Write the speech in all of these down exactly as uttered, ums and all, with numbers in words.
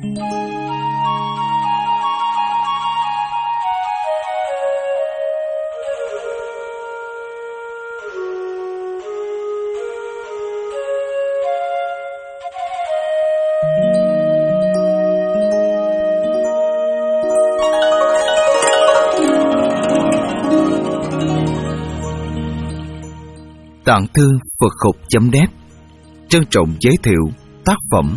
Tạng Thư Phật Học chấm net trân trọng giới thiệu tác phẩm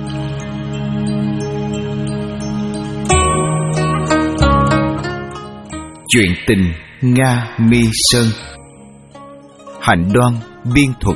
Chuyện tình Nga Mi Sơn, Hạnh Đoan biên thuật.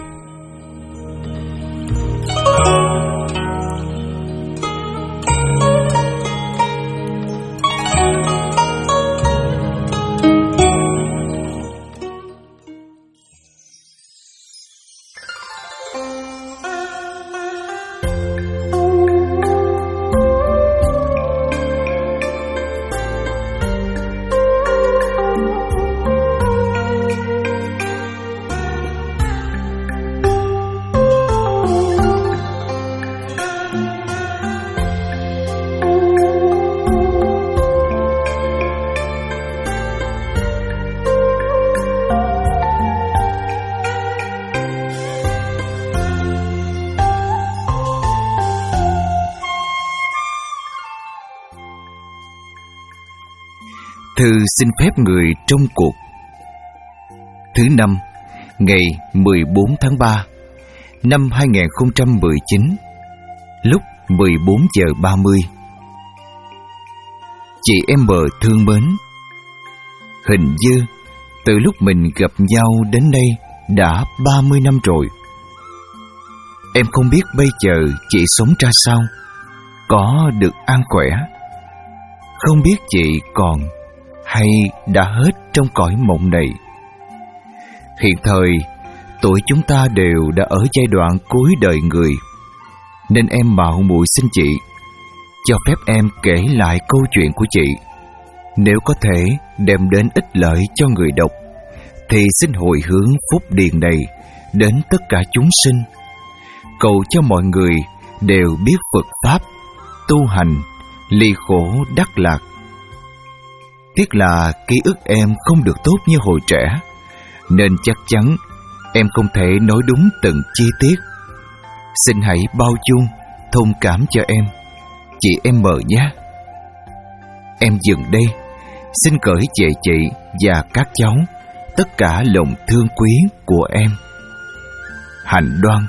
Thư xin phép người trong cuộc. Thứ năm, ngày mười bốn tháng ba năm hai nghìn không trăm mười chín, lúc mười bốn giờ ba mươi. Chị em bờ thương mến, hình như từ lúc mình gặp nhau đến nay đã ba mươi năm rồi. Em không biết bây giờ chị sống ra sao, có được an khỏe. Không biết chị còn hay đã hết trong cõi mộng này. Hiện thời, tuổi chúng ta đều đã ở giai đoạn cuối đời người, nên em mạo muội xin chị cho phép em kể lại câu chuyện của chị. Nếu có thể đem đến ích lợi cho người đọc, thì xin hồi hướng phúc điền này đến tất cả chúng sinh, cầu cho mọi người đều biết Phật Pháp, tu hành, ly khổ đắc lạc. Tiếc là ký ức em không được tốt như hồi trẻ, nên chắc chắn em không thể nói đúng từng chi tiết. Xin hãy bao dung, thông cảm cho em, chị em mờ nhé. Em dừng đây, xin gửi về chị và các cháu tất cả lòng thương quý của em. Hạnh Đoan.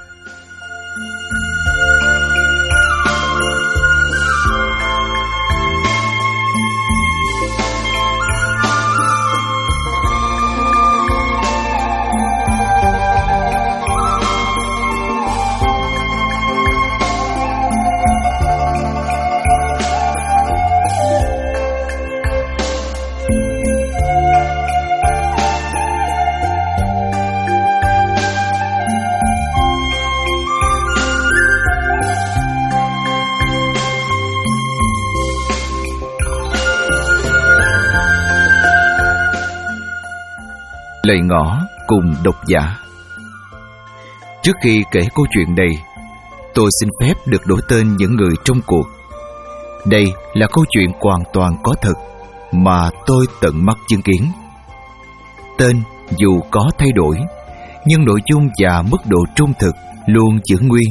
Lời ngỏ cùng độc giả. Trước khi kể câu chuyện này, tôi xin phép được đổi tên những người trong cuộc. Đây là câu chuyện hoàn toàn có thật mà tôi tận mắt chứng kiến. Tên dù có thay đổi, nhưng nội dung và mức độ trung thực luôn giữ nguyên.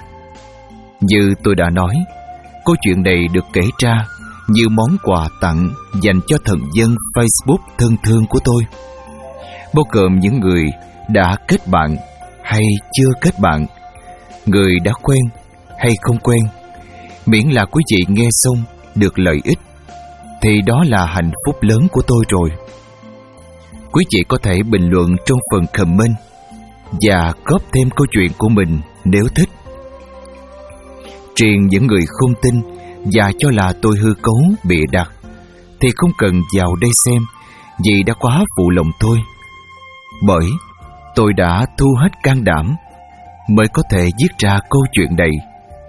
Như tôi đã nói, câu chuyện này được kể ra như món quà tặng dành cho thần dân Facebook thân thương của tôi, bao gồm những người đã kết bạn hay chưa kết bạn, người đã quen hay không quen. Miễn là quý vị nghe xong được lợi ích, thì đó là hạnh phúc lớn của tôi rồi. Quý vị có thể bình luận trong phần comment và góp thêm câu chuyện của mình nếu thích. Riêng những người không tin và cho là tôi hư cấu bịa đặt thì không cần vào đây xem, vì đã quá phụ lòng tôi. Bởi tôi đã thu hết can đảm mới có thể viết ra câu chuyện này.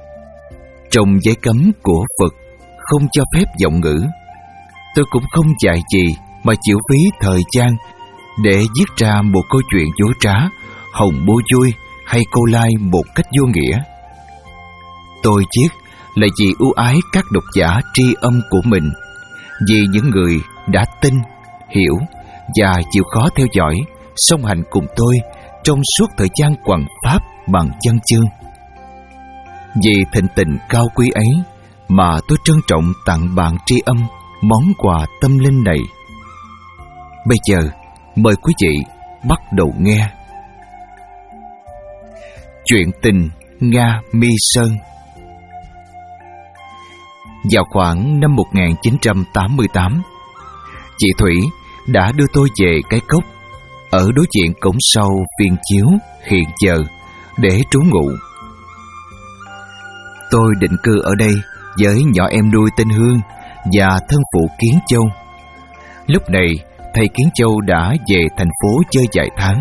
Trong giấy cấm của Phật không cho phép giọng ngữ, tôi cũng không dạy gì mà chịu phí thời gian để viết ra một câu chuyện dối trá, hòng mua vui hay câu like một cách vô nghĩa. Tôi viết là vì ưu ái các độc giả tri âm của mình, vì những người đã tin, hiểu và chịu khó theo dõi, song hành cùng tôi trong suốt thời gian hoằng pháp bằng văn chương. Vì thịnh tình cao quý ấy mà tôi trân trọng tặng bạn tri âm món quà tâm linh này. Bây giờ mời quý vị bắt đầu nghe chuyện tình Nga My Sơn. Vào khoảng năm một nghìn chín trăm tám mươi tám, chị Thủy đã đưa tôi về cái cốc ở đối diện cổng sau viên chiếu hiện giờ để trú ngụ. Tôi định cư ở đây với nhỏ em nuôi tên Hương và thân phụ Kiến Châu. Lúc này thầy Kiến Châu đã về thành phố chơi vài tháng.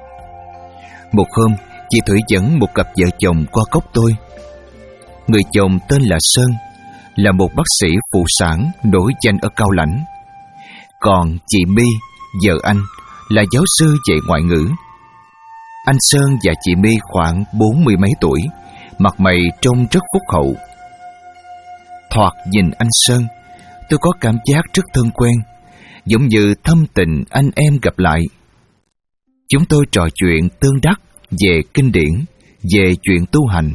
Một hôm, chị Thủy dẫn một cặp vợ chồng qua cốc tôi. Người chồng tên là Sơn, là một bác sĩ phụ sản nổi danh ở Cao Lãnh. Còn chị My, vợ anh, là giáo sư dạy ngoại ngữ. Anh Sơn và chị My khoảng bốn mươi mấy tuổi, mặt mày trông rất phúc hậu. Thoạt nhìn anh Sơn, tôi có cảm giác rất thân quen, giống như thâm tình anh em gặp lại. Chúng tôi trò chuyện tương đắc về kinh điển, về chuyện tu hành.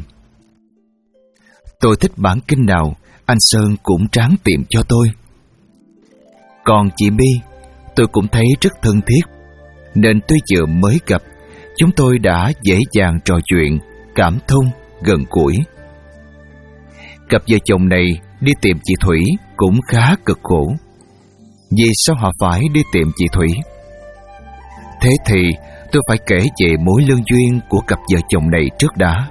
Tôi thích bản kinh nào, anh Sơn cũng ráng tìm cho tôi. Còn chị My, tôi cũng thấy rất thân thiết, nên tuy vừa mới gặp, chúng tôi đã dễ dàng trò chuyện, cảm thông, gần gũi. Cặp vợ chồng này đi tìm chị Thủy cũng khá cực khổ. Vì sao họ phải đi tìm chị Thủy? Thế thì tôi phải kể về mối lương duyên của cặp vợ chồng này trước đã.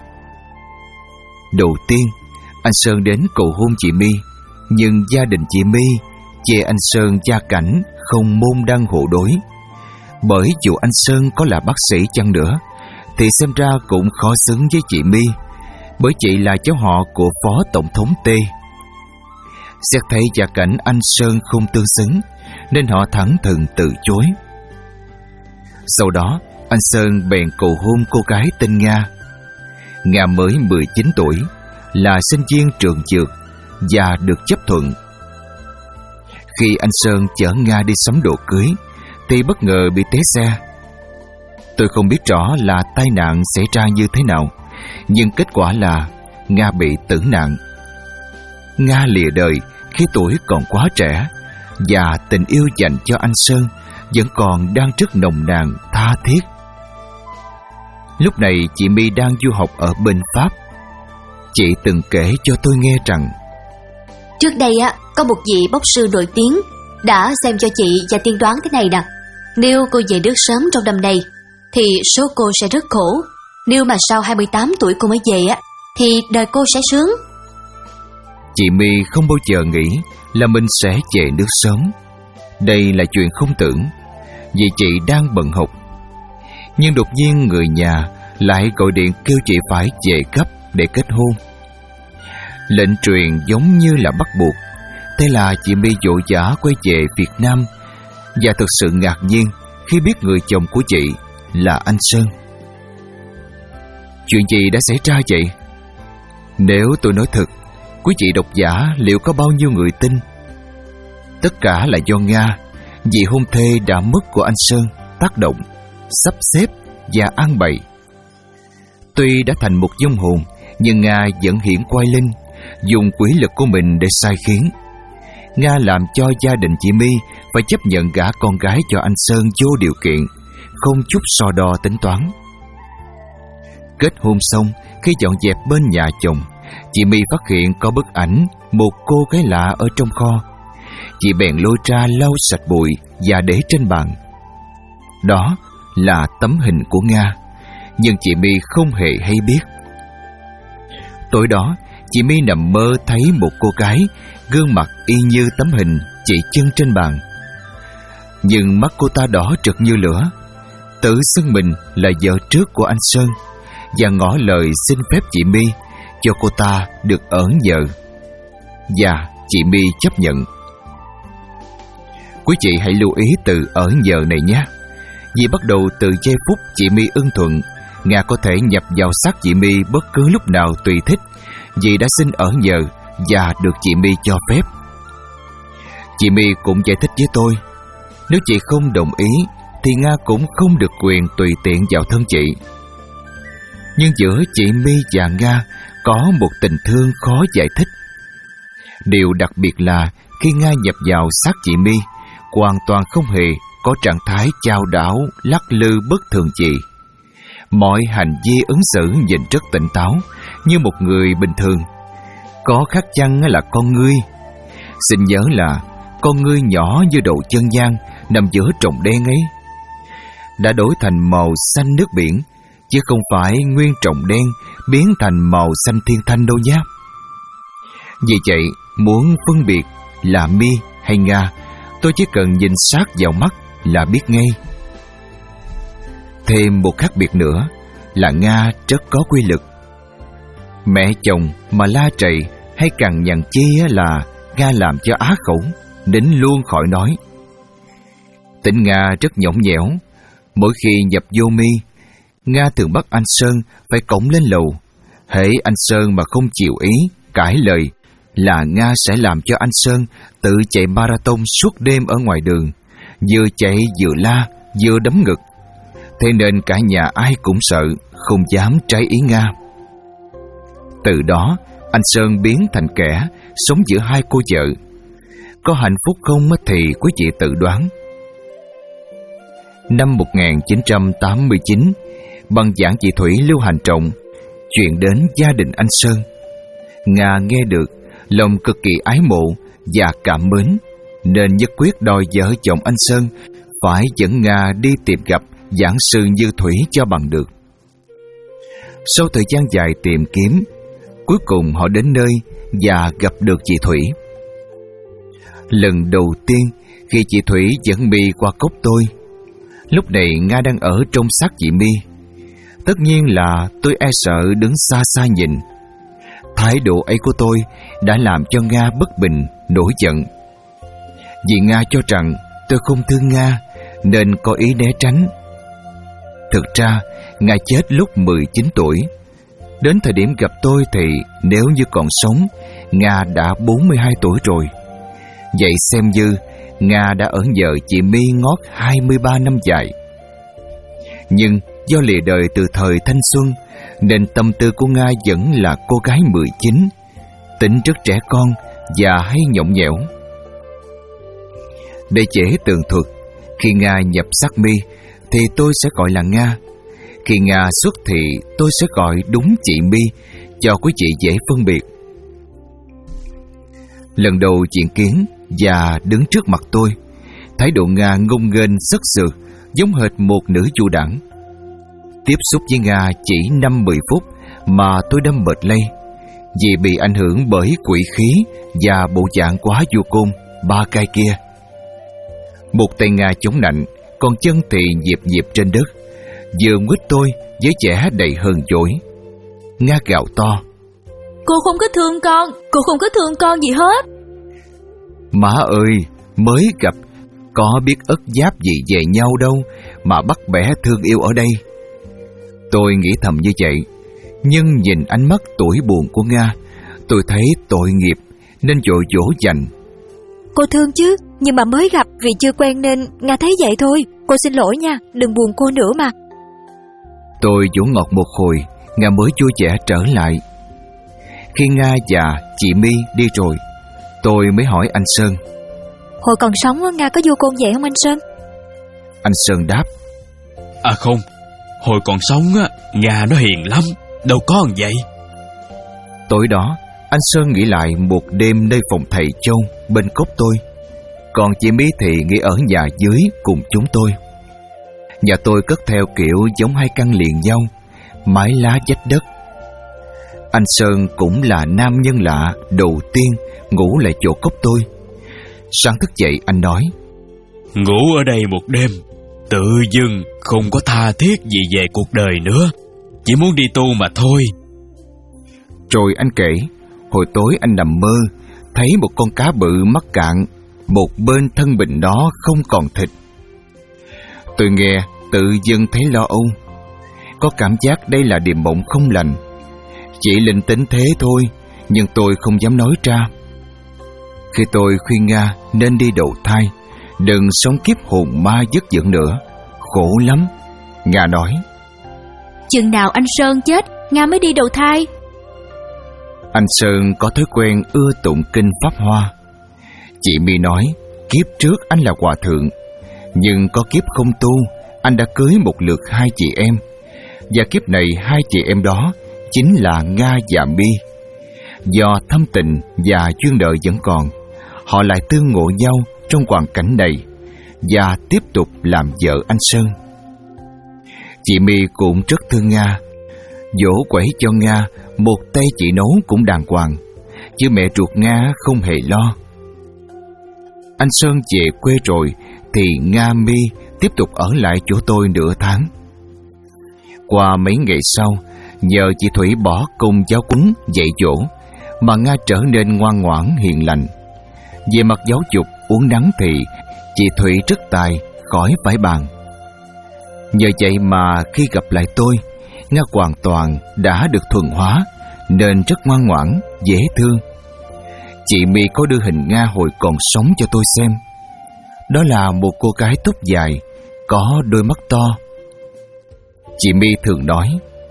Đầu tiên, anh Sơn đến cầu hôn chị My, nhưng gia đình chị My chê anh Sơn gia cảnh không môn đăng hộ đối. Bởi dù anh Sơn có là bác sĩ chăng nữa, thì xem ra cũng khó xứng với chị My, bởi chị là cháu họ của Phó Tổng thống T. Xét thấy gia cảnh anh Sơn không tương xứng, nên họ thẳng thừng từ chối. Sau đó, anh Sơn bèn cầu hôn cô gái tên Nga. Nga mới mười chín tuổi, là sinh viên trường dược và được chấp thuận. Khi anh Sơn chở Nga đi sắm đồ cưới, thì bất ngờ bị té xe. Tôi không biết rõ là tai nạn xảy ra như thế nào, nhưng kết quả là Nga bị tử nạn. Nga lìa đời khi tuổi còn quá trẻ, và tình yêu dành cho anh Sơn vẫn còn đang rất nồng nàn, tha thiết. Lúc này chị My đang du học ở bên Pháp. Chị từng kể cho tôi nghe rằng trước đây á, có một vị bốc sư nổi tiếng đã xem cho chị và tiên đoán thế này nè: nếu cô về nước sớm trong năm nay thì số cô sẽ rất khổ, nếu mà sau hai mươi tám tuổi cô mới về á thì đời cô sẽ sướng. Chị My không bao giờ nghĩ là mình sẽ về nước sớm. Đây là chuyện không tưởng, vì chị đang bận học. Nhưng đột nhiên người nhà lại gọi điện kêu chị phải về gấp để kết hôn. Lệnh truyền giống như là bắt buộc. Thế là chị My vội vã quay về Việt Nam, và thực sự ngạc nhiên khi biết người chồng của chị là anh Sơn. Chuyện gì đã xảy ra vậy? Nếu tôi nói thật, quý vị độc giả liệu có bao nhiêu người tin? Tất cả là do Nga, vì hôn thê đã mất của anh Sơn, tác động, sắp xếp và an bày. Tuy đã thành một vong hồn, nhưng Nga vẫn hiển quay linh, dùng quỷ lực của mình để sai khiến. Nga làm cho gia đình chị My phải chấp nhận gả con gái cho anh Sơn vô điều kiện, không chút so đo tính toán. Kết hôn xong, khi dọn dẹp bên nhà chồng, chị My phát hiện có bức ảnh một cô gái lạ ở trong kho. Chị bèn lôi ra lau sạch bụi và để trên bàn. Đó là tấm hình của Nga, nhưng chị My không hề hay biết. Tối đó, chị My nằm mơ thấy một cô gái, gương mặt y như tấm hình chị chân trên bàn. Nhưng mắt cô ta đỏ rực như lửa, tự xưng mình là vợ trước của anh Sơn, và ngỏ lời xin phép chị My cho cô ta được ở nhờ. Và chị My chấp nhận. Quý chị hãy lưu ý từ ở nhờ này nhé, vì bắt đầu từ giây phút chị My ưng thuận, Nga có thể nhập vào xác chị My bất cứ lúc nào tùy thích, vì đã xin ở nhờ và được chị My cho phép. Chị My cũng giải thích với tôi, nếu chị không đồng ý thì Nga cũng không được quyền tùy tiện vào thân chị. Nhưng giữa chị My và Nga có một tình thương khó giải thích. Điều đặc biệt là khi Nga nhập vào xác chị My, hoàn toàn không hề có trạng thái chao đảo, lắc lư bất thường gì. Mọi hành vi ứng xử nhìn rất tỉnh táo, như một người bình thường. Có khác chăng là con ngươi. Xin nhớ là con ngươi nhỏ như đầu chân gian nằm giữa tròng đen ấy đã đổi thành màu xanh nước biển, chứ không phải nguyên tròng đen biến thành màu xanh thiên thanh đâu nhé. Vì vậy, muốn phân biệt là My hay Nga, tôi chỉ cần nhìn sát vào mắt là biết ngay. Thêm một khác biệt nữa là Nga rất có quy lực. Mẹ chồng mà la trầy hay cằn nhằn chi là Nga làm cho á khẩu, nín luôn khỏi nói. Tính Nga rất nhõng nhẽo. Mỗi khi nhập vô Mi, Nga thường bắt anh Sơn phải cõng lên lầu. Hễ anh Sơn mà không chịu ý, cãi lời, là Nga sẽ làm cho anh Sơn tự chạy marathon suốt đêm ở ngoài đường, vừa chạy vừa la, vừa đấm ngực. Thế nên cả nhà ai cũng sợ, không dám trái ý Nga. Từ đó, anh Sơn biến thành kẻ sống giữa hai cô vợ. Có hạnh phúc không thì quý vị tự đoán. Năm một nghìn chín trăm tám mươi chín, băng giảng chị Thủy lưu hành trọng chuyện đến gia đình anh Sơn. Nga nghe được, lòng cực kỳ ái mộ và cảm mến, nên nhất quyết đòi vợ chồng anh Sơn phải dẫn Nga đi tìm gặp giảng sư Như Thủy cho bằng được. Sau thời gian dài tìm kiếm, cuối cùng họ đến nơi và gặp được chị Thủy. Lần đầu tiên khi chị Thủy dẫn My qua cốc tôi, lúc này Nga đang ở trong xác chị My. Tất nhiên là tôi e sợ đứng xa xa nhìn. Thái độ ấy của tôi đã làm cho Nga bất bình, nổi giận. Vì Nga cho rằng tôi không thương Nga nên có ý né tránh. Thực ra Nga chết lúc mười chín tuổi. Đến thời điểm gặp tôi thì nếu như còn sống, Nga đã bốn mươi hai tuổi rồi. Vậy xem như Nga đã ở nhờ chị My ngót hai mươi ba năm dài. Nhưng do lìa đời từ thời thanh xuân, nên tâm tư của Nga vẫn là cô gái mười chín, tính rất trẻ con và hay nhõng nhẽo. Để dễ tường thuật, khi Nga nhập xác My thì tôi sẽ gọi là Nga. Khi Nga xuất thì tôi sẽ gọi đúng chị My, cho quý chị dễ phân biệt. Lần đầu diện kiến và đứng trước mặt tôi, thái độ Nga ngông nghênh sức sượt, giống hệt một nữ du đảng. Tiếp xúc với Nga chỉ năm mười phút mà tôi đâm mệt lây, vì bị ảnh hưởng bởi quỷ khí và bộ dạng quá vô côn ba cai kia. Một tay Nga chống nạnh, còn chân thì nhịp nhịp trên đất, vừa nguyết tôi với vẻ đầy hờn dỗi. Nga gào to: "Cô không có thương con, cô không có thương con gì hết." Má ơi, mới gặp, có biết ất giáp gì về nhau đâu mà bắt bẻ thương yêu ở đây. Tôi nghĩ thầm như vậy, nhưng nhìn ánh mắt tủi buồn của Nga, tôi thấy tội nghiệp nên vội dỗ dành: "Cô thương chứ, nhưng mà mới gặp vì chưa quen nên Nga thấy vậy thôi. Cô xin lỗi nha, đừng buồn cô nữa mà." Tôi dỗ ngọt một hồi, Nga mới vui vẻ trở lại. Khi Nga và chị My đi rồi, tôi mới hỏi anh Sơn: "Hồi còn sống Nga có vô côn vậy không anh Sơn?" Anh Sơn đáp: "À không, hồi còn sống á, Nga nó hiền lắm, đâu có như vậy." Tối đó, anh Sơn nghỉ lại một đêm nơi phòng thầy Châu bên cốc tôi. Còn chị My thì nghỉ ở nhà dưới cùng chúng tôi. Nhà tôi cất theo kiểu giống hai căn liền nhau, mái lá vách đất. Anh Sơn cũng là nam nhân lạ đầu tiên ngủ lại chỗ cốc tôi. Sáng thức dậy anh nói: "Ngủ ở đây một đêm, tự dưng không có tha thiết gì về cuộc đời nữa, chỉ muốn đi tu mà thôi." Rồi anh kể, hồi tối anh nằm mơ, thấy một con cá bự mắc cạn, một bên thân bình đó không còn thịt. Tôi nghe tự dưng thấy lo âu, có cảm giác đây là điềm mộng không lành. Chỉ linh tính thế thôi, nhưng tôi không dám nói ra. Khi tôi khuyên Nga nên đi đầu thai, đừng sống kiếp hồn ma dứt dưỡng nữa, khổ lắm, Nga nói. Chừng nào anh Sơn chết, Nga mới đi đầu thai. Anh Sơn có thói quen ưa tụng kinh Pháp Hoa. Chị My nói kiếp trước anh là hòa thượng, nhưng có kiếp không tu, anh đã cưới một lượt hai chị em, và kiếp này hai chị em đó chính là Nga và My. Do thâm tình và duyên nợ vẫn còn, họ lại tương ngộ nhau trong hoàn cảnh này và tiếp tục làm vợ anh Sơn. Chị My cũng rất thương Nga, dỗ quẩy cho Nga một tay chị nấu cũng đàng hoàng, chứ mẹ ruột Nga không hề lo. Anh Sơn về quê rồi thì Nga My tiếp tục ở lại chỗ tôi nửa tháng. Qua mấy ngày sau, nhờ chị Thủy bỏ công giáo huấn dạy dỗ mà Nga trở nên ngoan ngoãn hiền lành. Về mặt giáo dục uốn nắn thì chị Thủy rất tài, khỏi phải bàn. Nhờ vậy mà khi gặp lại tôi, Nga hoàn toàn đã được thuần hóa, nên rất ngoan ngoãn, dễ thương. Chị My có đưa hình Nga hồi còn sống cho tôi xem. Đó là một cô gái tóc dài, có đôi mắt to. Chị My thường nói: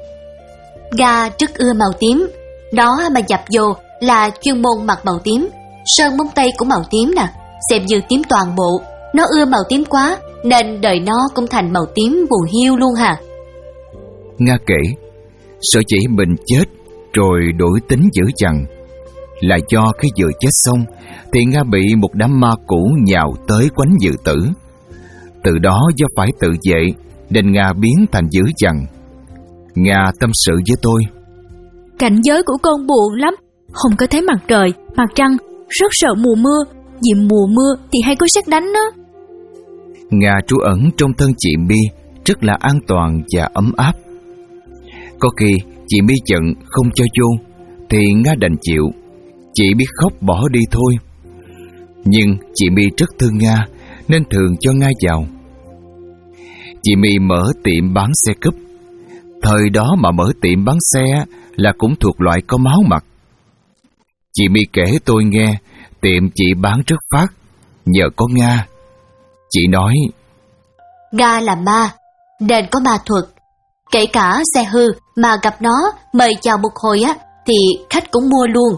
Nga rất ưa màu tím, đó mà dập vô là chuyên môn mặc màu tím. Sơn móng tay cũng màu tím nè, xem như tím toàn bộ. Nó ưa màu tím quá, nên đời nó cũng thành màu tím buồn hiu luôn hả? Nga kể, sợ chỉ mình chết rồi đổi tính dữ dằn là do khi vừa chết xong thì Nga bị một đám ma cũ nhào tới quánh dự tử. Từ đó do phải tự vệ nên Nga biến thành dữ dằn. Nga tâm sự với tôi: Cảnh giới của con buồn lắm, không có thấy mặt trời, mặt trăng, rất sợ mùa mưa, vì mùa mưa thì hay có sét đánh đó. Nga trú ẩn trong thân chị My rất là an toàn và ấm áp. Có khi chị My giận không cho vô thì Nga đành chịu, chị biết khóc bỏ đi thôi. Nhưng chị My rất thương Nga nên thường cho Nga vào. Chị My mở tiệm bán xe cúp. Thời đó mà mở tiệm bán xe là cũng thuộc loại có máu mặt. Chị My kể tôi nghe tiệm chị bán rất phát nhờ có Nga. Chị nói: Nga là ma, nên có ma thuật. Kể cả xe hư mà gặp nó mời chào một hồi á thì khách cũng mua luôn.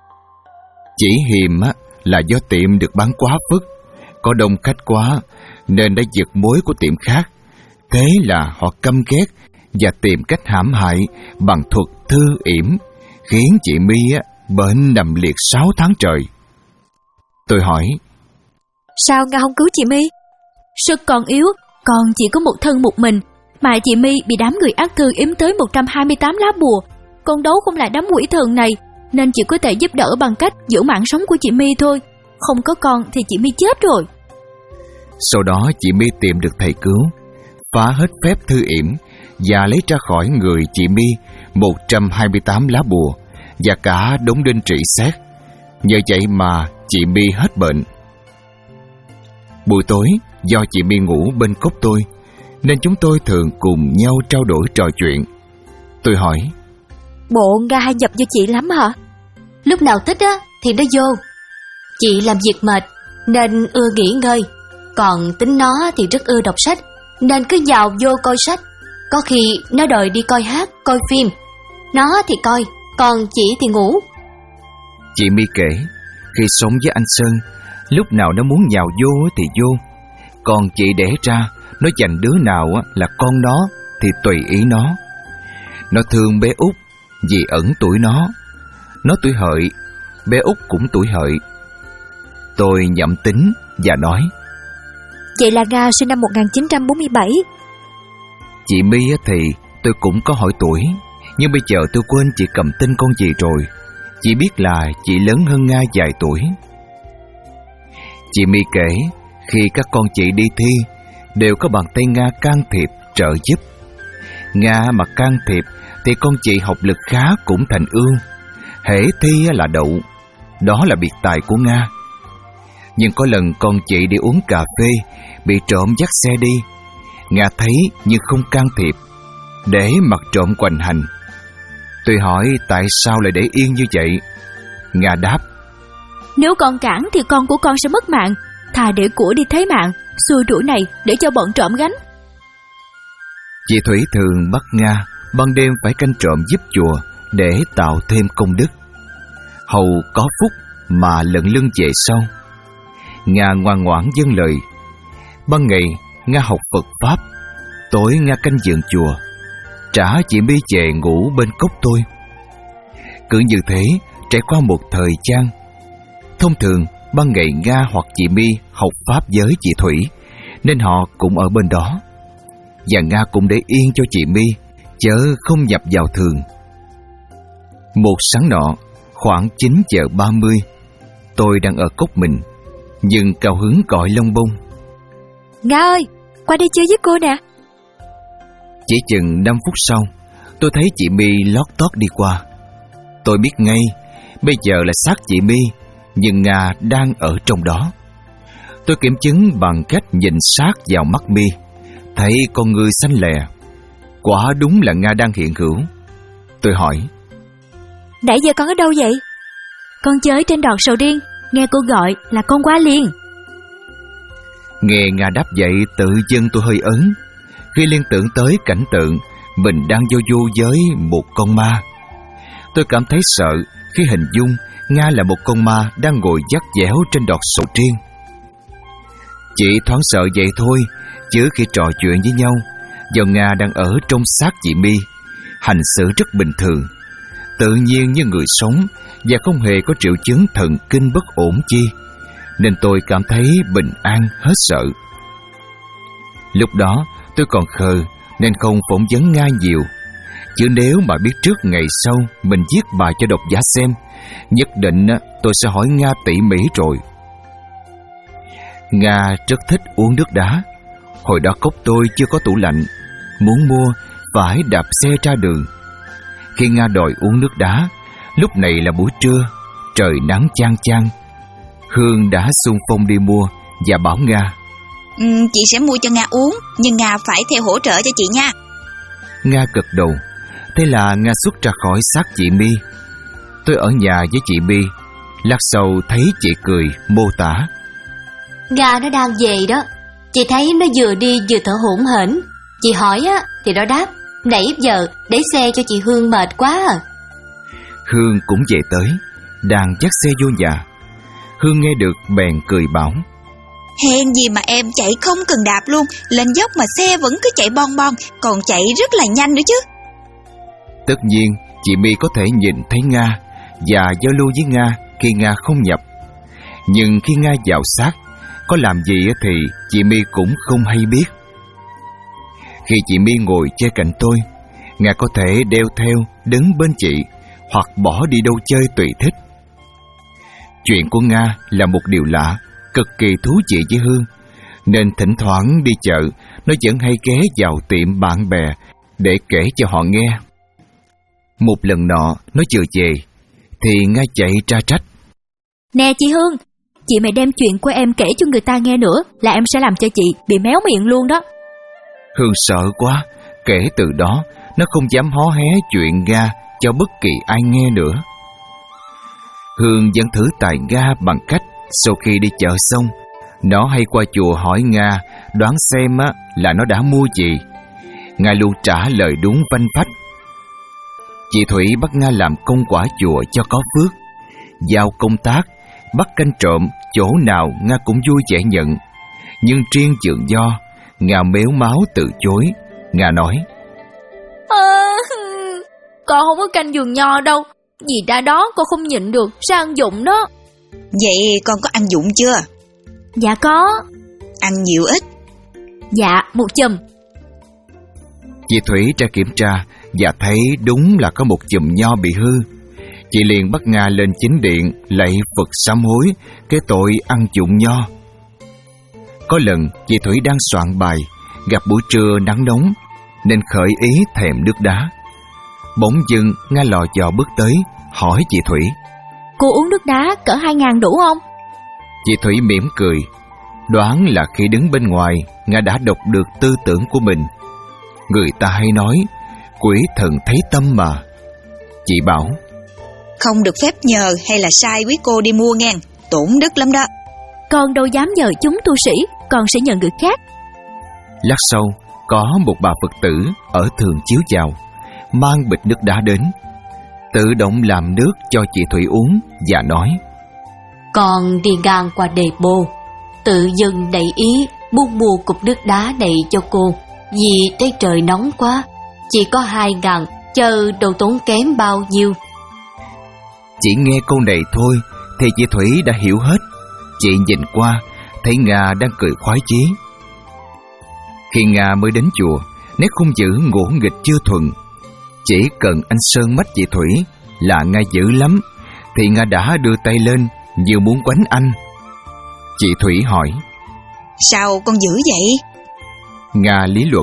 Chỉ hiềm á là do tiệm được bán quá phức, có đông khách quá nên đã giật mối của tiệm khác. Thế là họ căm ghét và tìm cách hãm hại bằng thuật thư yểm, khiến chị My á bệnh nằm liệt sáu tháng trời. Tôi hỏi: Sao Nga không cứu chị My? Sức còn yếu, còn chỉ có một thân một mình, mà chị My bị đám người ác thư yếm tới một trăm hai mươi tám lá bùa. Con đấu không lại đám quỷ thần này, nên chỉ có thể giúp đỡ bằng cách giữ mạng sống của chị My thôi. Không có con thì chị My chết rồi. Sau đó chị My tìm được thầy cứu, phá hết phép thư yểm và lấy ra khỏi người chị My một trăm hai mươi tám lá bùa và cả đống đinh trị xét. Nhờ vậy mà chị My hết bệnh. Buổi tối, do chị My ngủ bên cốc tôi nên chúng tôi thường cùng nhau trao đổi trò chuyện. Tôi hỏi: Bộ Nga hay dập cho chị lắm hả? Lúc nào thích á thì nó vô. Chị làm việc mệt nên ưa nghỉ ngơi, còn tính nó thì rất ưa đọc sách nên cứ nhào vô coi sách. Có khi nó đòi đi coi hát, coi phim. Nó thì coi, còn chị thì ngủ. Chị My kể, khi sống với anh Sơn, lúc nào nó muốn nhào vô thì vô, còn chị đẻ ra, nó dành đứa nào là con nó thì tùy ý nó. Nó thương bé Út vì ẩn tuổi nó. Nó tuổi Hợi, bé Út cũng tuổi Hợi. Tôi nhẩm tính và nói: Vậy là Nga sinh năm một nghìn chín trăm bốn mươi bảy. Chị My thì tôi cũng có hỏi tuổi, nhưng bây giờ tôi quên chị cầm tên con gì rồi. Chỉ biết là chị lớn hơn Nga vài tuổi. Chị My kể, khi các con chị đi thi, đều có bàn tay Nga can thiệp, trợ giúp. Nga mà can thiệp thì con chị học lực khá cũng thành ưu. Hễ thi là đậu. Đó là biệt tài của Nga. Nhưng có lần con chị đi uống cà phê, bị trộm dắt xe đi. Nga thấy nhưng không can thiệp, để mặc trộm hoành hành. Tôi hỏi tại sao lại để yên như vậy, Nga đáp: Nếu con cản thì con của con sẽ mất mạng. Thà để của đi thế mạng, xui rủi này để cho bọn trộm gánh. Chị Thủy thường bắt Nga ban đêm phải canh trộm giúp chùa để tạo thêm công đức. Hầu có phúc mà lận lưng về sau. Nga ngoan ngoãn vâng lời. Ban ngày Nga học Phật Pháp, tối Nga canh giường chùa, trả chị My về ngủ bên cốc tôi. Cứ như thế trải qua một thời gian. Thông thường ban ngày Nga hoặc chị My học Pháp với chị Thủy, nên họ cũng ở bên đó. Và Nga cũng để yên cho chị My, chớ không nhập vào thường. Một sáng nọ, khoảng chín giờ ba mươi, tôi đang ở cốc mình, nhưng cao hứng gọi lông bông: Nga ơi, qua đây chơi với cô nè. Chỉ chừng năm phút sau, tôi thấy chị My lót tót đi qua. Tôi biết ngay, bây giờ là xác chị My, nhưng Nga đang ở trong đó. Tôi kiểm chứng bằng cách nhìn sát vào mắt My, thấy con người xanh lè. Quả đúng là Nga đang hiện hữu. Tôi hỏi: Nãy giờ con ở đâu vậy? Con chơi trên đòn sầu riêng, nghe cô gọi là con qua liền. Nghe Nga đáp vậy, tự dưng tôi hơi ớn, khi liên tưởng tới cảnh tượng mình đang vô du với một con ma. Tôi cảm thấy sợ khi hình dung Nga là một con ma đang ngồi dắt dẻo trên đọt sầu riêng. Chỉ thoáng sợ vậy thôi, chứ khi trò chuyện với nhau, do Nga đang ở trong xác chị My, hành xử rất bình thường, tự nhiên như người sống và không hề có triệu chứng thần kinh bất ổn chi, nên tôi cảm thấy bình an hết sợ. Lúc đó tôi còn khờ nên không phỏng vấn Nga nhiều, chứ nếu mà biết trước ngày sau mình viết bài cho độc giả xem, nhất định tôi sẽ hỏi Nga tỉ mỉ rồi. Nga rất thích uống nước đá. Hồi đó cốc tôi chưa có tủ lạnh, muốn mua phải đạp xe ra đường. Khi Nga đòi uống nước đá, lúc này là buổi trưa, trời nắng chang chang. Hương đã xung phong đi mua và bảo Nga: ừ, Chị sẽ mua cho Nga uống, nhưng Nga phải theo hỗ trợ cho chị nha. Nga gật đầu. Thế là Nga xuất ra khỏi xác chị My. Tôi ở nhà với chị My. Lát sau thấy chị cười mô tả: Nga nó đang về đó. Chị thấy nó vừa đi vừa thở hổn hển. Chị hỏi á thì nó đáp: Nãy giờ để xe cho chị Hương mệt quá à. Hương cũng về tới, đang dắt xe vô nhà. Hương nghe được bèn cười bảo: Hèn gì mà em chạy không cần đạp luôn, lên dốc mà xe vẫn cứ chạy bon bon, còn chạy rất là nhanh nữa chứ. Tất nhiên chị My có thể nhìn thấy Nga và giao lưu với Nga khi Nga không nhập. Nhưng khi Nga vào xác, có làm gì thì chị My cũng không hay biết. Khi chị My ngồi chơi cạnh tôi, Nga có thể đeo theo đứng bên chị, hoặc bỏ đi đâu chơi tùy thích. Chuyện của Nga là một điều lạ, cực kỳ thú vị với Hương, nên thỉnh thoảng đi chợ, nó vẫn hay ghé vào tiệm bạn bè để kể cho họ nghe. Một lần nọ, nó vừa về thì Nga chạy ra trách: Nè chị Hương, chị mày đem chuyện của em kể cho người ta nghe nữa là em sẽ làm cho chị bị méo miệng luôn đó. Hương sợ quá, kể từ đó nó không dám hó hé chuyện Nga cho bất kỳ ai nghe nữa. Hương vẫn thử tài Nga bằng cách sau khi đi chợ xong, nó hay qua chùa hỏi Nga đoán xem á, là nó đã mua gì. Nga luôn trả lời đúng vanh vách. Chị Thủy bắt Nga làm công quả chùa cho có phước, giao công tác, bắt canh trộm, chỗ nào Nga cũng vui vẻ nhận. Nhưng riêng chuyện do, Nga méo máu từ chối. Nga nói: à, Con không có canh vườn nho đâu, vì ra đó con không nhịn được, sao ăn dụng đó. Vậy con có ăn dụng chưa? Dạ có. Ăn nhiều ít? Dạ một chùm. Chị Thủy ra kiểm tra và thấy đúng là có một chùm nho bị hư. Chị liền bắt Nga lên chính điện lạy Phật sám hối cái tội ăn dụng nho. Có lần chị Thủy đang soạn bài, gặp buổi trưa nắng nóng nên khởi ý thèm nước đá. Bỗng dưng Nga lò dò bước tới hỏi chị Thủy: Cô uống nước đá cỡ hai ngàn đủ không? Chị Thủy mỉm cười, đoán là khi đứng bên ngoài Nga đã đọc được tư tưởng của mình. Người ta hay nói quỷ thần thấy tâm mà. Chị bảo: không được phép nhờ hay là sai quý cô đi mua ngang, tổn đức lắm đó. Con đâu dám nhờ chúng tu sĩ, con sẽ nhờ người khác. Lát sau, có một bà Phật tử ở Thường chiếu vào, mang bịch nước đá đến, tự động làm nước cho chị Thủy uống và nói: Con đi ngang qua đề bô, tự dưng đẩy ý buông mua cục nước đá này cho cô, vì thấy trời nóng quá, chỉ có hai ngàn, chờ đâu tốn kém bao nhiêu. Chỉ nghe câu này thôi thì chị Thủy đã hiểu hết. Chị nhìn qua, thấy Nga đang cười khoái chí. Khi Nga mới đến chùa, nét khung dữ ngỗ nghịch chưa thuần. Chỉ cần anh Sơn mách chị Thủy là Nga dữ lắm, thì Nga đã đưa tay lên như muốn quánh anh. Chị Thủy hỏi: Sao con dữ vậy? Nga lý luận: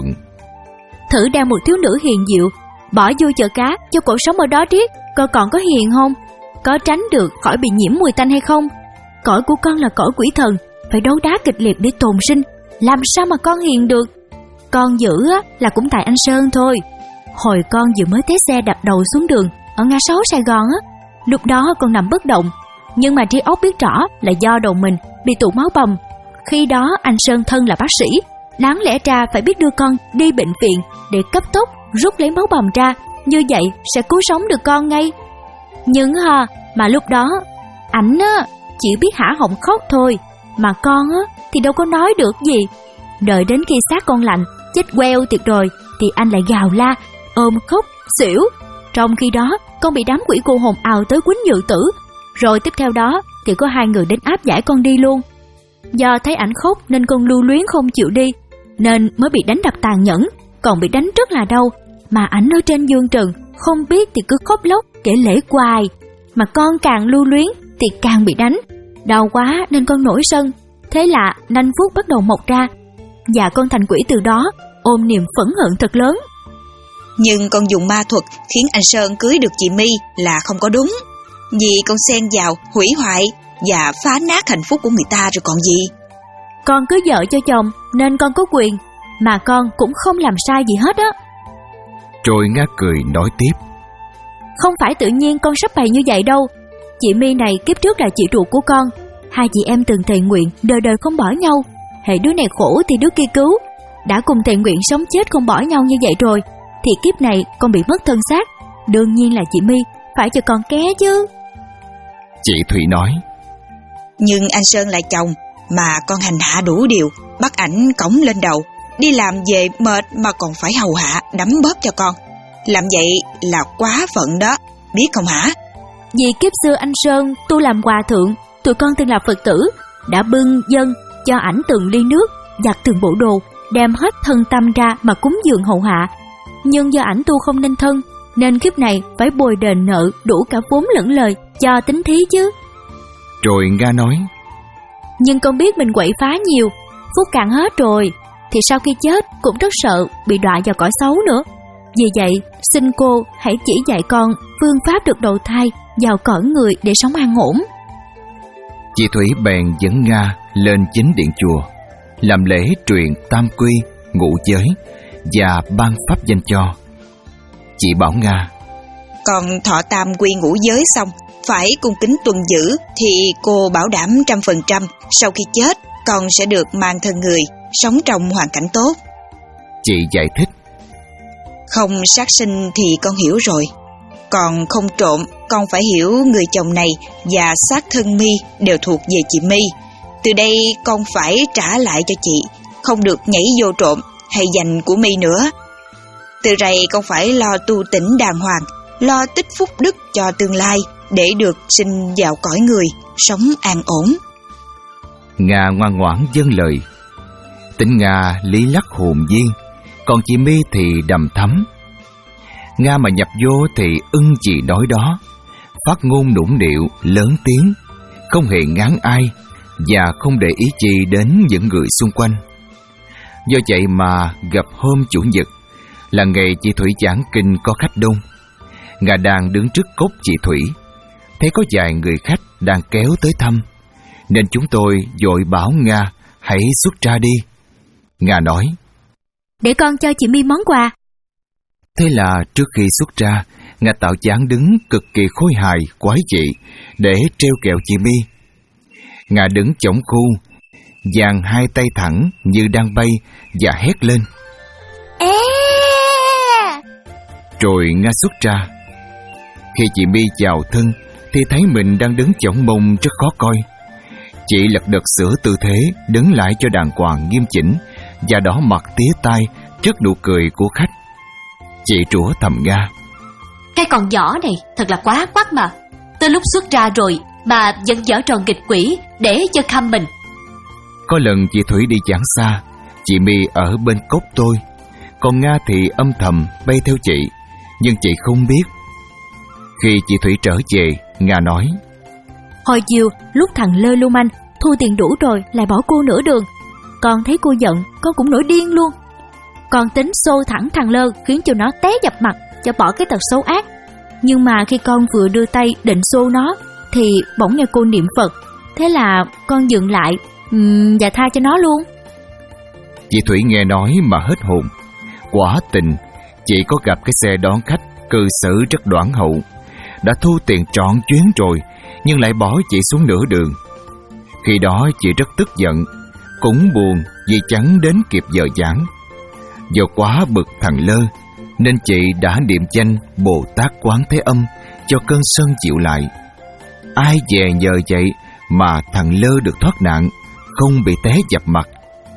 Thử đang một thiếu nữ hiền diệu, bỏ vô chợ cá cho cổ sống ở đó riết, coi còn có hiền không? Có tránh được khỏi bị nhiễm mùi tanh hay không? Cõi của con là cõi quỷ thần, phải đấu đá kịch liệt để tồn sinh, làm sao mà con hiền được? Con dữ á, là cũng tại anh Sơn thôi. Hồi con vừa mới té xe đập đầu xuống đường ở ngã sáu Sài Gòn á, lúc đó con nằm bất động, nhưng mà trí óc biết rõ là do đầu mình bị tụ máu bầm. Khi đó anh Sơn thân là bác sĩ, đáng lẽ ra phải biết đưa con đi bệnh viện để cấp tốc rút lấy máu bầm ra, như vậy sẽ cứu sống được con ngay. Nhưng ha, mà lúc đó ảnh á chỉ biết hả họng khóc thôi, mà con á thì đâu có nói được gì. Đợi đến khi xác con lạnh, chết queo thiệt rồi, thì anh lại gào la, ôm khóc, xỉu. Trong khi đó, con bị đám quỷ cô hồn ào tới quýnh dự tử. Rồi tiếp theo đó thì có hai người đến áp giải con đi luôn. Do thấy ảnh khóc nên con lưu luyến không chịu đi, nên mới bị đánh đập tàn nhẫn, còn bị đánh rất là đau. Mà ảnh ở trên dương trần, không biết thì cứ khóc lóc kể lể hoài. Mà con càng lưu luyến thì càng bị đánh. Đau quá nên con nổi sân. Thế là nanh vuốt bắt đầu mọc ra, và con thành quỷ từ đó, ôm niềm phẫn hận thật lớn. Nhưng con dùng ma thuật khiến anh Sơn cưới được chị My là không có đúng. Vì con xen vào hủy hoại và phá nát hạnh phúc của người ta rồi còn gì. Con cưới vợ cho chồng nên con có quyền, mà con cũng không làm sai gì hết á. Rồi Nga cười nói tiếp: Không phải tự nhiên con sắp bày như vậy đâu. Chị My này kiếp trước là chị ruột của con. Hai chị em từng thề nguyện đời đời không bỏ nhau. Hệ đứa này khổ thì đứa kia cứu. Đã cùng thề nguyện sống chết không bỏ nhau như vậy rồi, thì kiếp này con bị mất thân xác, đương nhiên là chị My phải cho con ké chứ. Chị Thủy nói: Nhưng anh Sơn là chồng, mà con hành hạ đủ điều, bắt ảnh cõng lên đầu, đi làm về mệt mà còn phải hầu hạ, đấm bóp cho con. Làm vậy là quá phận đó, biết không hả? Vì kiếp xưa anh Sơn tu làm hòa thượng, tụi con từng là Phật tử, đã bưng dân cho ảnh từng ly nước, giặt từng bộ đồ, đem hết thân tâm ra mà cúng dường hậu hạ. Nhưng do ảnh tu không nên thân, nên kiếp này phải bồi đền nợ đủ cả vốn lẫn lời cho tính thí chứ. Rồi Nga nói: Nhưng con biết mình quậy phá nhiều, phúc cạn hết rồi, thì sau khi chết cũng rất sợ bị đọa vào cõi xấu nữa. Vì vậy, xin cô hãy chỉ dạy con phương pháp được đầu thai vào cõi người để sống an ổn. Chị Thủy bèn dẫn Nga lên chính điện chùa, làm lễ truyền tam quy, ngũ giới và ban pháp danh cho. Chị bảo Nga: Còn thọ tam quy ngũ giới xong, phải cung kính tuân giữ, thì cô bảo đảm trăm phần trăm sau khi chết con sẽ được mang thân người, sống trong hoàn cảnh tốt. Chị giải thích: Không sát sinh thì con hiểu rồi. Còn không trộm, con phải hiểu người chồng này và xác thân My đều thuộc về chị My. Từ đây con phải trả lại cho chị, không được nhảy vô trộm hay giành của My nữa. Từ đây con phải lo tu tỉnh đàng hoàng, lo tích phúc đức cho tương lai để được sinh vào cõi người, sống an ổn. Nga ngoan ngoãn vâng lời. Tính Nga lý lắc hồn nhiên, còn chị My thì đầm thắm. Nga mà nhập vô thì ưng gì nói đó, phát ngôn nũng nịu, lớn tiếng, không hề ngán ai và không để ý chi đến những người xung quanh. Do vậy mà gặp hôm Chủ nhật là ngày chị Thủy giảng kinh có khách đông. Nga đang đứng trước cốt chị Thủy, thấy có vài người khách đang kéo tới thăm, nên chúng tôi vội bảo Nga hãy xuất ra đi. Nga nói: Để con cho chị My món quà. Thế là trước khi xuất ra, Nga tạo dáng đứng cực kỳ khôi hài, quái dị để treo kẹo chị My. Nga đứng chổng khu, dang hai tay thẳng như đang bay và hét lên. Ê! Rồi Nga xuất ra. Khi chị My chào thân thì thấy mình đang đứng chổng mông rất khó coi. Chị lật đật sửa tư thế, đứng lại cho đàng hoàng nghiêm chỉnh và đỏ mặt tía tai trước nụ cười của khách. Chị rủa thầm Nga. Cái con nhỏ này thật là quá quắc mà. Tới lúc xuất ra rồi mà vẫn dở trò nghịch quỷ để cho khăm mình. Có lần chị Thủy đi giảng xa, chị My ở bên cốc tôi, còn Nga thì âm thầm bay theo chị, nhưng chị không biết. Khi chị Thủy trở về, Nga nói: Hồi chiều lúc thằng Lơ lưu manh thu tiền đủ rồi lại bỏ cô nửa đường. Con thấy cô giận, con cũng nổi điên luôn. Con tính xô thẳng thằng Lơ khiến cho nó té dập mặt, cho bỏ cái tật xấu ác. Nhưng mà khi con vừa đưa tay định xô nó thì bỗng nghe cô niệm Phật. Thế là con dừng lại um, và tha cho nó luôn. Chị Thủy nghe nói mà hết hồn. Quả tình chị có gặp cái xe đón khách cư xử rất đoản hậu, đã thu tiền trọn chuyến rồi nhưng lại bỏ chị xuống nửa đường. Khi đó chị rất tức giận, cũng buồn vì chẳng đến kịp giờ giảng. Do quá bực thằng Lơ nên chị đã niệm danh Bồ Tát Quán Thế Âm cho cơn sân chịu lại. Ai về nhờ vậy mà thằng Lơ được thoát nạn, không bị té dập mặt.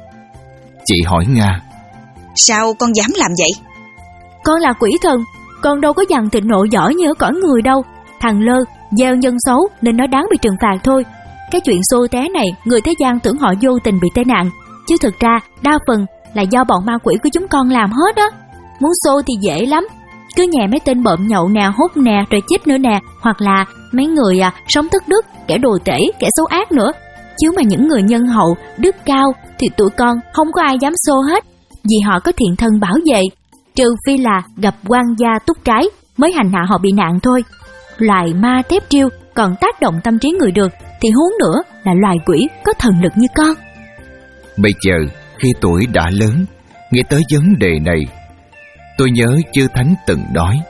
Chị hỏi Nga: Sao con dám làm vậy? Con là quỷ thần, con đâu có dằn thịnh nộ giỏi như ở cõi người đâu. Thằng Lơ gieo nhân xấu nên nó đáng bị trừng phạt thôi. Cái chuyện xô té này người thế gian tưởng họ vô tình bị tai nạn, chứ thực ra đa phần là do bọn ma quỷ của chúng con làm hết á. Muốn xô thì dễ lắm, cứ nhè mấy tên bợm nhậu nè, hút nè, rồi chích nữa nè, hoặc là mấy người à, sống thất đức, kẻ đồ tể, kẻ xấu ác nữa. Chứ mà những người nhân hậu, đức cao thì tụi con không có ai dám xô hết, vì họ có thiện thân bảo vệ. Trừ phi là gặp quan gia túc trái mới hành hạ họ bị nạn thôi. Loài ma tép triêu còn tác động tâm trí người được, thì huống nữa là loài quỷ có thần lực như con. Bây giờ khi tuổi đã lớn, nghĩ tới vấn đề này, tôi nhớ chư thánh từng nói: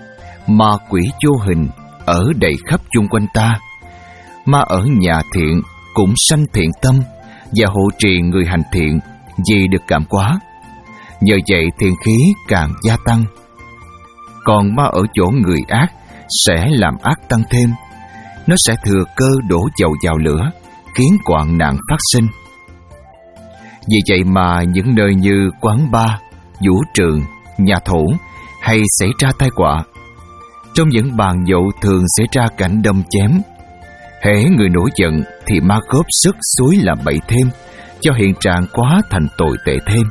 ma quỷ vô hình ở đầy khắp chung quanh ta. Ma ở nhà thiện cũng sanh thiện tâm và hộ trì người hành thiện vì được cảm hóa. Nhờ vậy thiện khí càng gia tăng. Còn ma ở chỗ người ác sẽ làm ác tăng thêm. Nó sẽ thừa cơ đổ dầu vào lửa, khiến hoạn nạn phát sinh. Vì vậy mà những nơi như quán bar, vũ trường, nhà thổ hay xảy ra tai họa. Trong những bàn nhậu thường xảy ra cảnh đâm chém. Hễ người nổi giận thì ma góp sức xúi làm bậy thêm, cho hiện trạng quá thành tồi tệ thêm.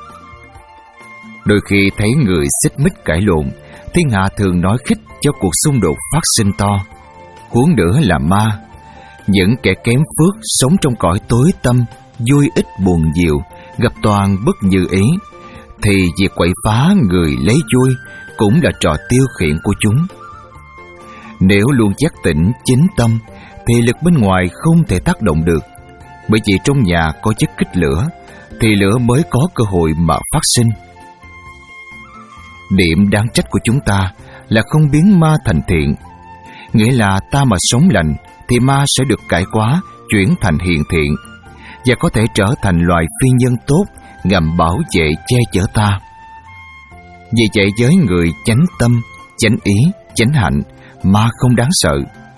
Đôi khi thấy người xích mích cãi lộn, thiên hạ thường nói khích cho cuộc xung đột phát sinh to. Huống nữa là ma, những kẻ kém phước sống trong cõi tối tăm, vui ít buồn nhiều, gặp toàn bất như ý, thì việc quậy phá người lấy vui cũng là trò tiêu khiển của chúng. Nếu luôn giác tỉnh chính tâm thì lực bên ngoài không thể tác động được, bởi vì trong nhà có chất kích lửa thì lửa mới có cơ hội mà phát sinh. Điểm đáng trách của chúng ta là không biến ma thành thiện, nghĩa là ta mà sống lành thì ma sẽ được cải hóa, chuyển thành hiền thiện và có thể trở thành loài phi nhân tốt ngầm bảo vệ che chở ta. Vì vậy với người chánh tâm, chánh ý, chánh hạnh, ma không đáng sợ.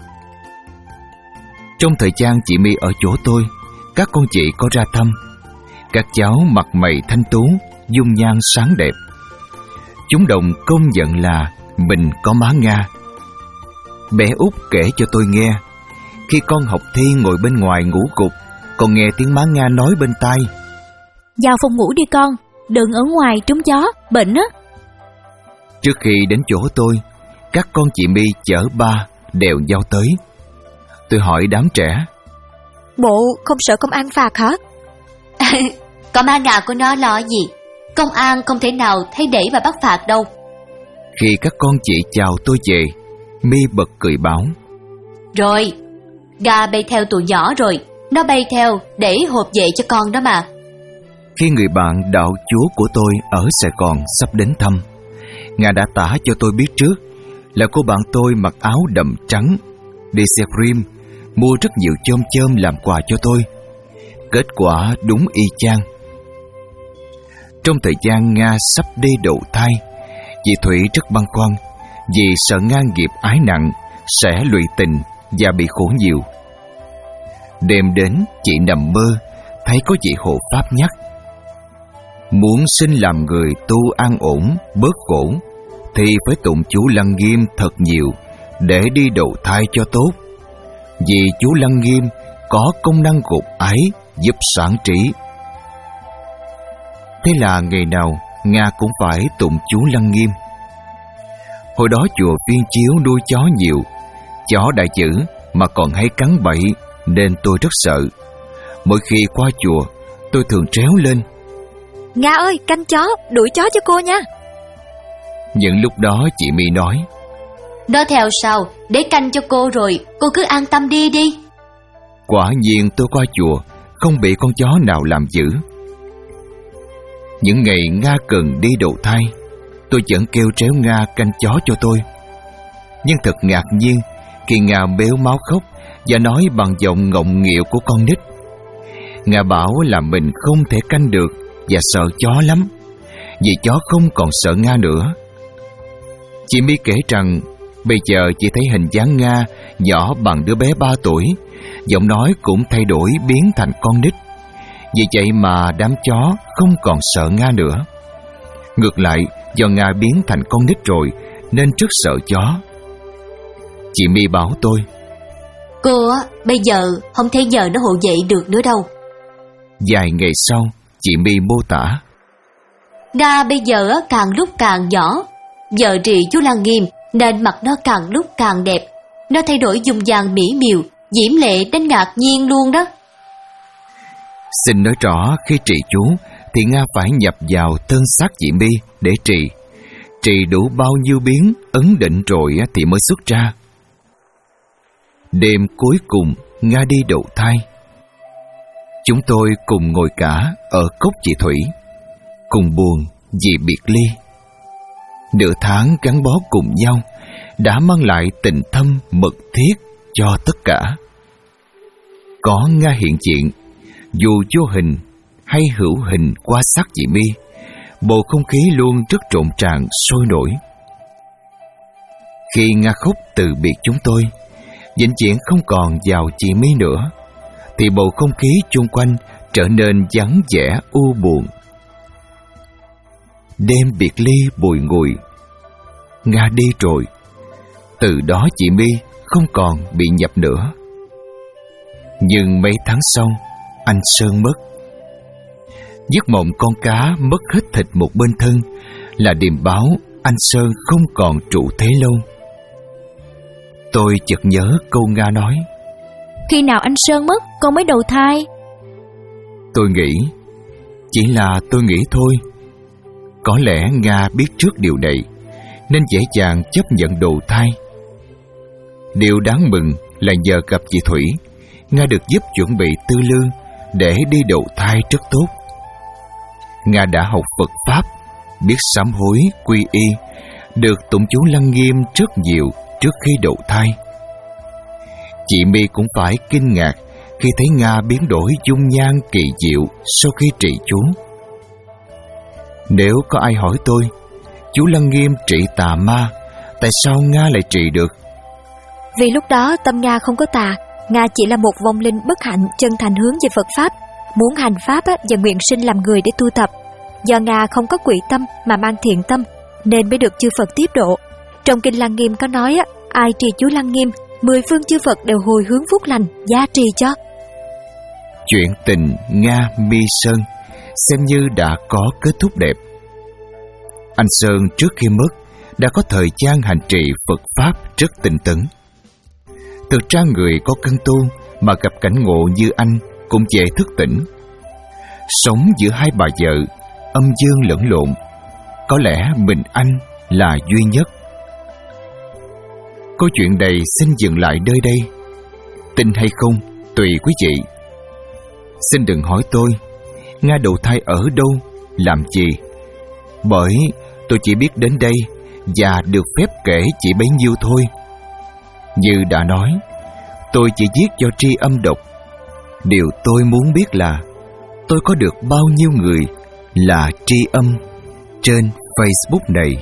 Trong thời gian chị My ở chỗ tôi, các con chị có ra thăm. Các cháu mặt mày thanh tú, dung nhan sáng đẹp. Chúng đồng công nhận là mình có má Nga. Bé Út kể cho tôi nghe, khi con học thi ngồi bên ngoài ngủ gục, còn nghe tiếng má Nga nói bên tai: vào phòng ngủ đi con, đừng ở ngoài trúng gió, bệnh á. Trước khi đến chỗ tôi, các con chị My chở ba đều giao tới. Tôi hỏi đám trẻ: bộ không sợ công an phạt hả? Có má Nga của nó lo gì, công an không thể nào thấy để và bắt phạt đâu. Khi các con chị chào tôi về, My bật cười bảo: rồi, Ga bay theo tụi nhỏ rồi, nó bay theo để hộp vệ cho con đó mà. Khi người bạn đạo chúa của tôi ở Sài Gòn sắp đến thăm, Nga đã tả cho tôi biết trước là cô bạn tôi mặc áo đậm trắng, đi xe cream, mua rất nhiều chôm chôm làm quà cho tôi. Kết quả đúng y chang. Trong thời gian Nga sắp đi đậu thai, chị Thủy rất băn khoăn vì sợ Nga nghiệp ái nặng sẽ lụy tình và bị khổ nhiều. Đêm đến chị nằm mơ thấy có vị hộ pháp nhắc: muốn sinh làm người tu an ổn, bớt khổ thì phải tụng chú Lăng Nghiêm thật nhiều để đi đậu thai cho tốt. Vì chú Lăng Nghiêm có công năng gột ái, giúp sáng trí. Thế là ngày nào Nga cũng phải tụng chú Lăng Nghiêm. Hồi đó chùa Viên Chiếu nuôi chó nhiều, chó đại dữ mà còn hay cắn bậy nên tôi rất sợ. Mỗi khi qua chùa, tôi thường tréo lên: Nga ơi, canh chó, đuổi chó cho cô nha. Những lúc đó chị My nói: Nói theo sao, để canh cho cô rồi, cô cứ an tâm đi đi. Quả nhiên tôi qua chùa không bị con chó nào làm dữ. Những ngày Nga cần đi đậu thai, tôi vẫn kêu tréo Nga canh chó cho tôi. Nhưng thật ngạc nhiên khi Nga bếu máu khóc và nói bằng giọng ngọng nghịu của con nít. Nga bảo là mình không thể canh được và sợ chó lắm, vì chó không còn sợ Nga nữa. Chị My kể rằng bây giờ chị thấy hình dáng Nga nhỏ bằng đứa bé ba tuổi, giọng nói cũng thay đổi biến thành con nít. Vì vậy mà đám chó không còn sợ Nga nữa. Ngược lại, do Nga biến thành con nít rồi nên rất sợ chó. Chị My bảo tôi: Cô á, bây giờ không thể giờ nó hộ dậy được nữa đâu. Vài ngày sau, chị My mô tả: Nga bây giờ càng lúc càng nhỏ, giờ trì chú Lăng Nghiêm nên mặt nó càng lúc càng đẹp. Nó thay đổi dung dàng mỹ miều, diễm lệ đến ngạc nhiên luôn đó. Xin nói rõ, khi trì chú thì Nga phải nhập vào thân xác chị My để trì. Trì đủ bao nhiêu biến ấn định rồi thì mới xuất ra. Đêm cuối cùng Nga đi đậu thai, chúng tôi cùng ngồi cả ở cốc chị Thủy, cùng buồn vì biệt ly. Nửa tháng gắn bó cùng nhau đã mang lại tình thâm mật thiết cho tất cả. Có Nga hiện diện, dù vô hình hay hữu hình qua xác chị My, bầu không khí luôn rất rộn ràng sôi nổi. Khi Nga khóc từ biệt chúng tôi, vĩnh viễn không còn vào chị My nữa, thì bầu không khí chung quanh trở nên vắng vẻ u buồn. Đêm biệt ly bùi ngùi, Nga đi rồi. Từ đó chị My không còn bị nhập nữa. Nhưng mấy tháng sau, anh Sơn mất. Giấc mộng con cá mất hết thịt một bên thân là điềm báo anh Sơn không còn trụ thế lâu. Tôi chợt nhớ câu Nga nói: Khi nào anh Sơn mất con mới đầu thai? Tôi nghĩ, chỉ là tôi nghĩ thôi. Có lẽ Nga biết trước điều này nên dễ dàng chấp nhận đầu thai. Điều đáng mừng là nhờ gặp chị Thủy, Nga được giúp chuẩn bị tư lương để đi đậu thai rất tốt. Nga đã học Phật Pháp, biết sám hối, quy y, được tụng chú Lăng Nghiêm rất nhiều trước khi đậu thai. Chị My cũng phải kinh ngạc khi thấy Nga biến đổi dung nhan kỳ diệu sau khi trì chú. Nếu có ai hỏi tôi, chú Lăng Nghiêm trị tà ma, tại sao Nga lại trị được? Vì lúc đó tâm Nga không có tà, Nga chỉ là một vong linh bất hạnh chân thành hướng về Phật Pháp, muốn hành Pháp và nguyện sinh làm người để tu tập. Do Nga không có quỷ tâm mà mang thiện tâm nên mới được chư Phật tiếp độ. Trong kinh Lăng Nghiêm có nói, ai trì chú Lăng Nghiêm, mười phương chư Phật đều hồi hướng phúc lành, gia trì cho. Chuyện tình Nga My Sơn xem như đã có kết thúc đẹp. Anh Sơn trước khi mất đã có thời gian hành trì Phật Pháp rất tinh tấn. Thực ra người có căn tu mà gặp cảnh ngộ như anh cũng dễ thức tỉnh. Sống giữa hai bà vợ, âm dương lẫn lộn, có lẽ mình anh là duy nhất. Câu chuyện này xin dừng lại nơi đây. Tin hay không, tùy quý vị. Xin đừng hỏi tôi Nga đầu thai ở đâu, làm gì, bởi tôi chỉ biết đến đây và được phép kể chỉ bấy nhiêu thôi. Như đã nói, tôi chỉ viết cho tri âm đọc. Điều tôi muốn biết là tôi có được bao nhiêu người là tri âm trên Facebook này.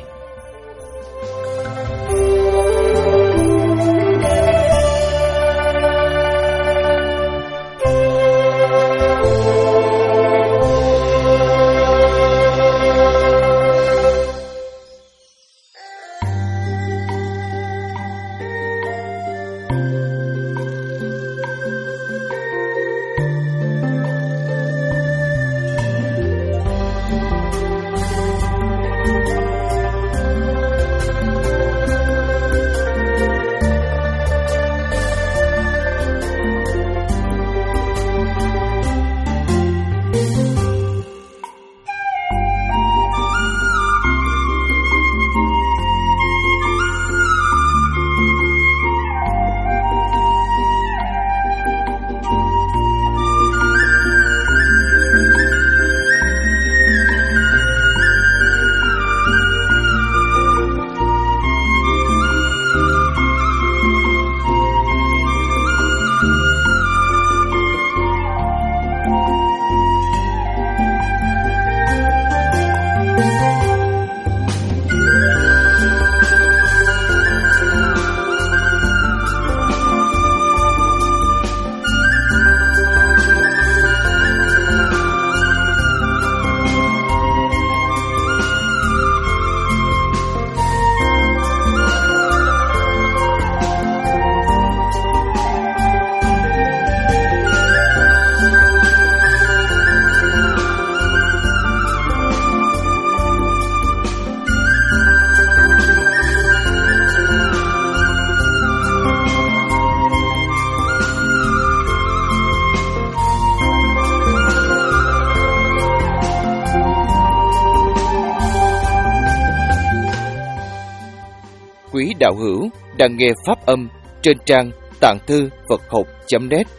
Quý đạo hữu đang nghe pháp âm trên trang tạng thư Phật học chấm net.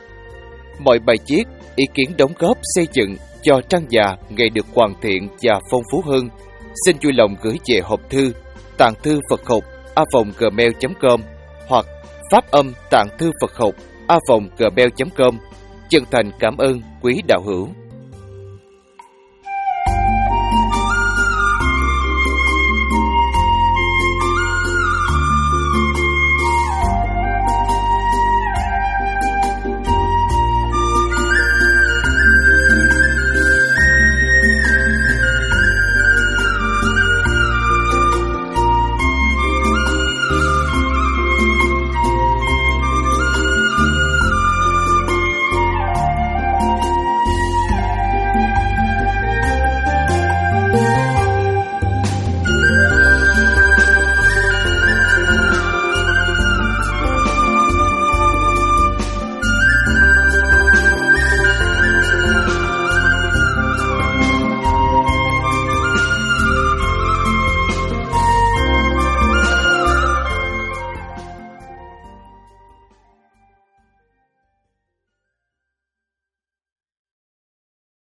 Mọi bài viết, ý kiến đóng góp xây dựng cho trang già ngày được hoàn thiện và phong phú hơn, xin vui lòng gửi về hộp thư tạng thư Phật học a vòng gmail chấm com hoặc pháp âm tạng thư Phật học a vòng gmail chấm com. Chân thành cảm ơn quý đạo hữu.